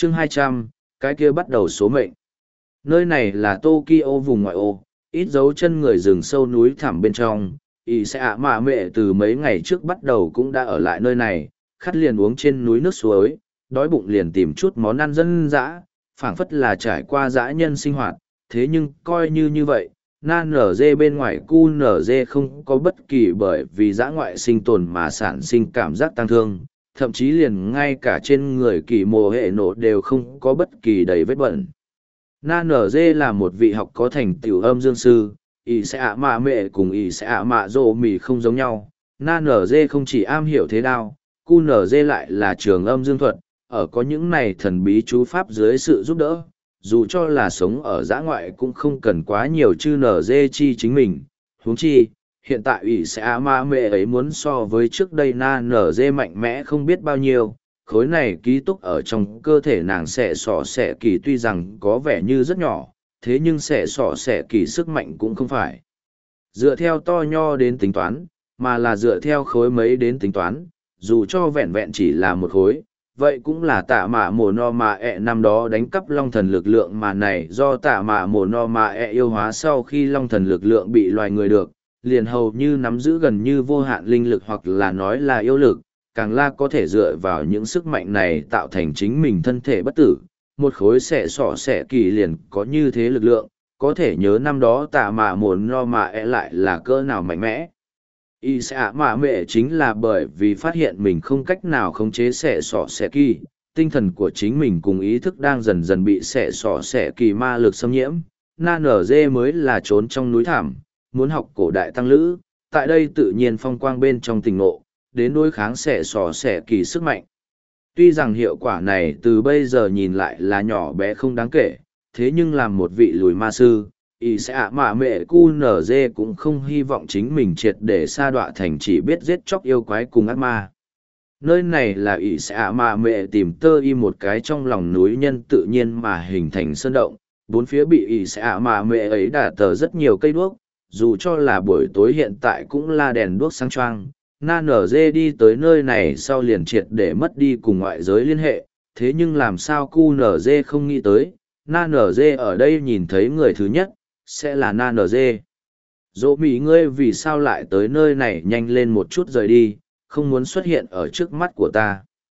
Chương 200, cái kia bắt đầu số mệnh. Nơi này là Tokyo vùng ngoại ô, ít dấu chân người rừng sâu núi thẳm bên trong. Ỷ sẽ ạ mạ mẹ từ mấy ngày trước bắt đầu cũng đã ở lại nơi này, khát liền uống trên núi nước suối, đói bụng liền tìm chút món ăn dân dã, phảng phất là trải qua dã nhân sinh hoạt. Thế nhưng coi như vậy, na nở dê bên ngoài cu nở dê không có bất kỳ bởi vì dã ngoại sinh tồn mà sản sinh cảm giác tăng thương, thậm chí liền ngay cả trên người kỳ mồ hệ nổ đều không có bất kỳ đầy vết bẩn. Na nở dê là một vị học có thành tựu âm dương sư, ỷ sẽ ạ mạ mẹ cùng ỷ sẽ ạ mạ rộ mì không giống nhau. Na nở dê không chỉ am hiểu thế đao, cu nở dê lại là trường âm dương thuật, ở có những này thần bí chú pháp dưới sự giúp đỡ, dù cho là sống ở dã ngoại cũng không cần quá nhiều chư nở dê chi chính mình. Huống chi, hiện tại ỷ sẽ ạ mạ mẹ ấy muốn so với trước đây na nở dê mạnh mẽ không biết bao nhiêu. Khối này ký túc ở trong cơ thể nàng xẻ sọ xẻ kỳ tuy rằng có vẻ như rất nhỏ, thế nhưng xẻ sọ xẻ kỳ sức mạnh cũng không phải dựa theo to nho đến tính toán, mà là dựa theo khối mấy đến tính toán, dù cho vẹn vẹn chỉ là một khối, vậy cũng là tạ mạ mồ no mạ ẹ năm đó đánh cắp long thần lực lượng mà này do tạ mạ mồ no mạ ẹ yêu hóa sau khi long thần lực lượng bị loài người được, liền hầu như nắm giữ gần như vô hạn linh lực hoặc là nói là yêu lực, càng la có thể dựa vào những sức mạnh này tạo thành chính mình thân thể bất tử. Một khối xẻ sọ xẻ kỳ liền có như thế lực lượng, có thể nhớ năm đó tạ mạ muốn no mạ e lại là cỡ nào mạnh mẽ. Y xạ mạ mẹ chính là bởi vì phát hiện mình không cách nào khống chế xẻ sọ xẻ kỳ, tinh thần của chính mình cùng ý thức đang dần dần bị xẻ sọ xẻ kỳ ma lực xâm nhiễm. Na nở dê mới là trốn trong núi thảm, muốn học cổ đại tăng lữ, tại đây tự nhiên phong quang bên trong tình ngộ, đến đối kháng xẻ sọ xẻ kỳ sức mạnh. Tuy rằng hiệu quả này từ bây giờ nhìn lại là nhỏ bé không đáng kể, thế nhưng làm một vị lùi ma sư, ỷ sẽ ạ mạ mẹ cu nở dê cũng không hy vọng chính mình triệt để sa đọa thành chỉ biết giết chóc yêu quái cùng ác ma. Nơi này là ỷ sẽ ạ mạ mẹ tìm tơ y một cái trong lòng núi nhân tự nhiên mà hình thành sơn động, bốn phía bị ỷ sẽ ạ mạ mẹ ấy đả tờ rất nhiều cây đuốc, dù cho là buổi tối hiện tại cũng là đèn đuốc sáng choang. Na nở dê đi tới nơi này sau liền triệt để mất đi cùng ngoại giới liên hệ, thế nhưng làm sao cu nở dê không nghĩ tới, na nở dê ở đây nhìn thấy người thứ nhất, sẽ là na nở dê. Dỗ mỉ ngươi vì sao lại tới nơi này nhanh lên một chút rời đi, không muốn xuất hiện ở trước mắt của ta.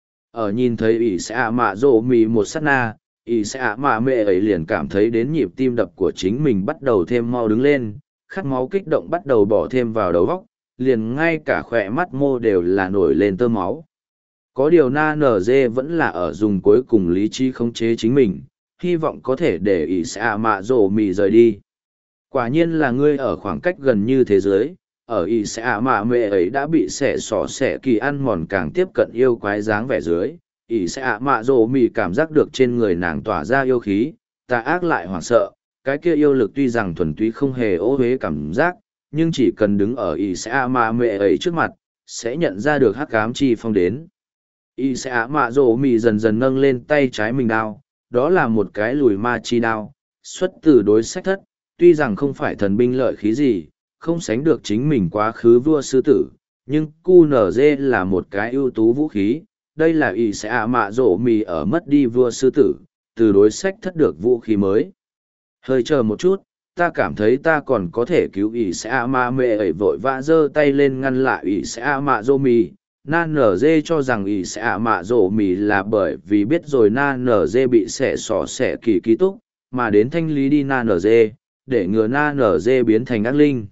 Ở nhìn thấy ỷ sẽ ạ mạ dỗ mỉ một sát na, ỷ sẽ ạ mạ mẹ ấy liền cảm thấy đến nhịp tim đập của chính mình bắt đầu thêm mau đứng lên, khát máu kích động bắt đầu bỏ thêm vào đầu óc, liền ngay cả khỏe mắt mô đều là nổi lên tơ máu. Có điều na nở dê vẫn là ở dùng cuối cùng lý trí khống chế chính mình, hy vọng có thể để ỷ xạ mạ rổ mì rời đi. Quả nhiên là ngươi ở khoảng cách gần như thế giới, ở ỷ xạ mạ mẹ ấy đã bị xẻ sỏ xẻ kỳ ăn mòn càng tiếp cận yêu quái dáng vẻ dưới. Ỷ xạ mạ rổ mì cảm giác được trên người nàng tỏa ra yêu khí, tà ác lại hoảng sợ, cái kia yêu lực tuy rằng thuần túy không hề ô uế cảm giác, nhưng chỉ cần đứng ở ỷ sẽ mạ mẹ ấy trước mặt, sẽ nhận ra được hắc ám chi phong đến. Ỷ sẽ mạ rổ mì dần dần nâng lên tay trái mình đao, đó là một cái lùi ma chi đao, xuất từ đối sách thất, tuy rằng không phải thần binh lợi khí gì, không sánh được chính mình quá khứ vua sư tử, nhưng QNZ là một cái ưu tú vũ khí, đây là ỷ sẽ mạ rổ mì ở mất đi vua sư tử, từ đối sách thất được vũ khí mới. Hơi chờ một chút, ta cảm thấy ta còn có thể cứu ỷ sẽ a ma mẹ ấy vội vã giơ tay lên ngăn lại ỷ sẽ a mạ dô mì. Na nở dê cho rằng ỷ sẽ a mạ dô mì là bởi vì biết rồi na nở dê bị xẻ sỏ xẻ kỳ ký túc, mà đến thanh lý đi na nở dê, để ngừa na nở dê biến thành ác linh.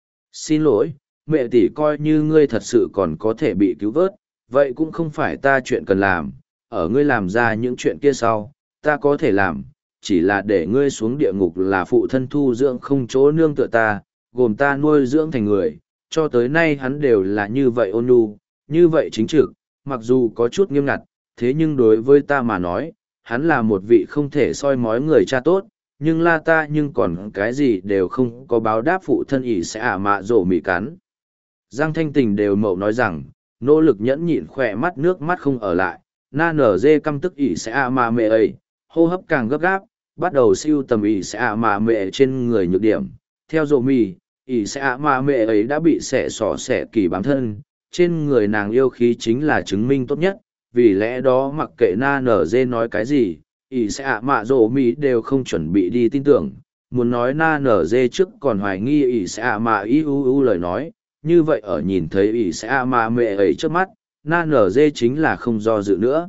Xin lỗi, mẹ tỷ, coi như ngươi thật sự còn có thể bị cứu vớt, vậy cũng không phải ta chuyện cần làm, ở ngươi làm ra những chuyện kia sau, ta có thể làm. Chỉ là để ngươi xuống địa ngục là phụ thân thu dưỡng không chỗ nương tựa ta, gồm ta nuôi dưỡng thành người, cho tới nay hắn đều là như vậy ôn nhu, như vậy chính trực, mặc dù có chút nghiêm ngặt, thế nhưng đối với ta mà nói, hắn là một vị không thể soi mói người cha tốt, nhưng la ta nhưng còn cái gì đều không có báo đáp phụ thân ỷ sẽ ả mạ rổ mị cắn. Giang Thanh Tình đều mậu nói rằng, nỗ lực nhẫn nhịn khỏe mắt nước mắt không ở lại, na nở dê căm tức ỷ sẽ ả mạ mẹ ấy, hô hấp càng gấp gáp, bắt đầu siêu tầm ỷ sẽ ạ mạ mẹ trên người nhược điểm. Theo dỗ mì, ỷ sẽ ạ mạ mẹ ấy đã bị xẻ sỏ xẻ kỳ bám thân, trên người nàng yêu khí chính là chứng minh tốt nhất, vì lẽ đó mặc kệ na nở dê nói cái gì, ỷ sẽ ạ mạ rổ mì đều không chuẩn bị đi tin tưởng. Muốn nói na nở dê trước còn hoài nghi ỷ sẽ ạ mạ lời nói, như vậy ở nhìn thấy ỷ sẽ ạ mạ mẹ ấy trước mắt, na nở dê chính là không do dự nữa.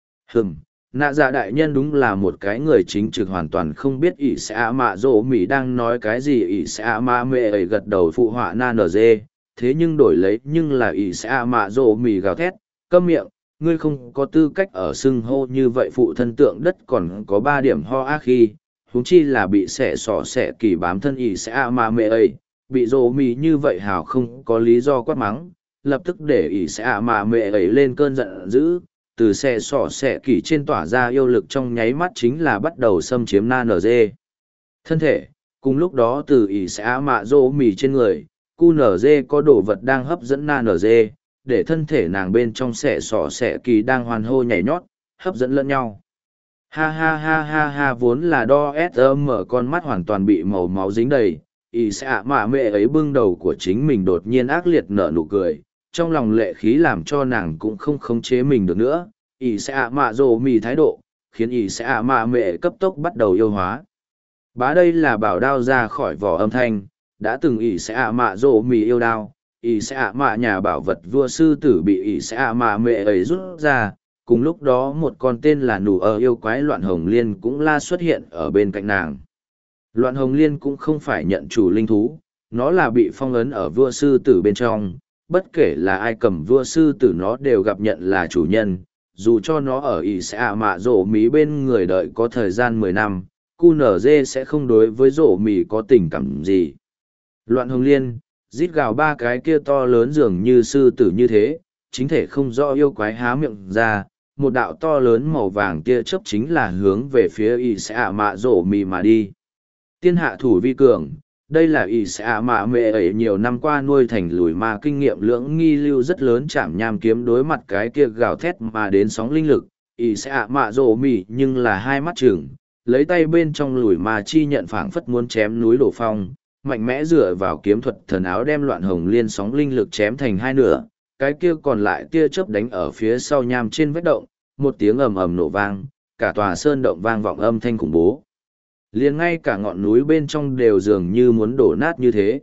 Nạ dạ đại nhân đúng là một cái người chính trực hoàn toàn không biết ỷ sẽ ạ mạ rổ mì đang nói cái gì. Ỷ sẽ ạ mạ mẹ ấy gật đầu phụ họa na nở dê, thế nhưng đổi lấy nhưng là ỷ sẽ ạ mạ rổ mì gào thét, câm miệng, ngươi không có tư cách ở xưng hô như vậy. Phụ thân tượng đất còn có 3 điểm ho ác khi, huống chi là bị xẻ sỏ xẻ kỳ bám thân ỷ sẽ ạ mạ mẹ ấy, bị rổ mì như vậy hào không có lý do quát mắng, lập tức để ỷ sẽ ạ mạ mẹ ấy lên cơn giận dữ, từ xe sỏ xẻ kỳ trên tỏa ra yêu lực trong nháy mắt chính là bắt đầu xâm chiếm na nở dê thân thể. Cùng lúc đó từ ỷ sẽ ạ mạ rổ mì trên người, cu nở dê có đồ vật đang hấp dẫn na nở dê, để thân thể nàng bên trong xẻ sỏ xẻ kỳ đang hoàn hô nhảy nhót, hấp dẫn lẫn nhau. Ha ha ha ha ha, vốn là đo mở con mắt hoàn toàn bị màu máu dính đầy, ỷ sẽ ạ mạ mẹ ấy bưng đầu của chính mình đột nhiên ác liệt nở nụ cười, trong lòng lệ khí làm cho nàng cũng không khống chế mình được nữa. Ỷ sẽ ạ mạ rồ mì thái độ khiến ỷ sẽ ạ mạ mẹ cấp tốc bắt đầu yêu hóa. Bá, đây là bảo đao ra khỏi vỏ âm thanh, đã từng ỷ sẽ ạ mạ rồ mì yêu đao, ỷ sẽ ạ mạ nhà bảo vật vua sư tử bị ỷ sẽ ạ mạ mẹ ấy rút ra. Cùng lúc đó một con tên là nụ yêu quái loạn hồng liên cũng la xuất hiện ở bên cạnh nàng. Loạn hồng liên cũng không phải nhận chủ linh thú, nó là bị phong ấn ở vua sư tử bên trong, bất kể là ai cầm vua sư tử nó đều gặp nhận là chủ nhân. Dù cho nó ở ỷ sẽ ạ mạ rổ mì bên người đợi có thời gian 10 năm, cu nở dê sẽ không đối với rổ mì có tình cảm gì. Loạn hồng liên, rít gào 3 cái kia to lớn dường như sư tử như thế, chính thể không rõ yêu quái há miệng ra, một đạo to lớn màu vàng tia chớp chính là hướng về phía ỷ sẽ ạ mạ rổ mì mà đi. Tiên hạ thủ vi cường, đây là ỷ sẽ ạ mạ mẹ ấy nhiều năm qua nuôi thành lùi ma kinh nghiệm lưỡng nghi lưu rất lớn, chạm nham kiếm đối mặt cái kia gào thét mà đến sóng linh lực. Ỷ sẽ ạ mạ rổ mì nhưng là hai mắt chừng, lấy tay bên trong lùi ma chi nhận phảng phất muốn chém núi đổ phong, mạnh mẽ dựa vào kiếm thuật thần áo đem loạn hồng liên sóng linh lực chém thành hai nửa. Cái kia còn lại tia chớp đánh ở phía sau nham trên vách động, một tiếng ầm ầm nổ vang, cả tòa sơn động vang vọng âm thanh khủng bố. Liền ngay cả ngọn núi bên trong đều dường như muốn đổ nát như thế.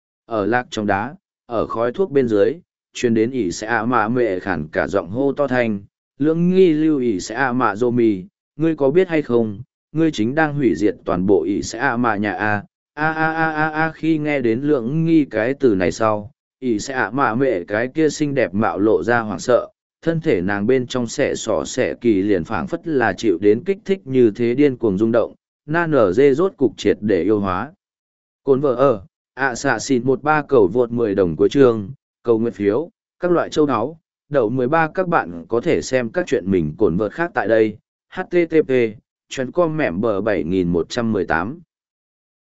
Ở lạc trong đá, ở khói thuốc bên dưới, truyền đến ỷ sẽ ạ mạ mẹ khản cả giọng hô to thanh, lưỡng nghi lưu ỷ sẽ ạ mạ rô mì, ngươi có biết hay không, ngươi chính đang hủy diệt toàn bộ ỷ sẽ ạ mạ nhà a. Khi nghe đến lưỡng nghi cái từ này sau, ỷ sẽ ạ mạ mẹ cái kia xinh đẹp mạo lộ ra hoảng sợ, thân thể nàng bên trong xẻ sỏ xẻ kỳ liền phảng phất là chịu đến kích thích như thế điên cuồng rung động. Na nở dê rốt cục triệt để yêu hóa. Cồn vợ ở, xạ xịn 13 cầu vượt 10 đồng của chương, cầu nguyện phiếu, các loại châu áo, đậu 13 các bạn có thể xem các chuyện mình cồn vợt khác tại đây. HTTP, chuyến com mẻm bờ 7118.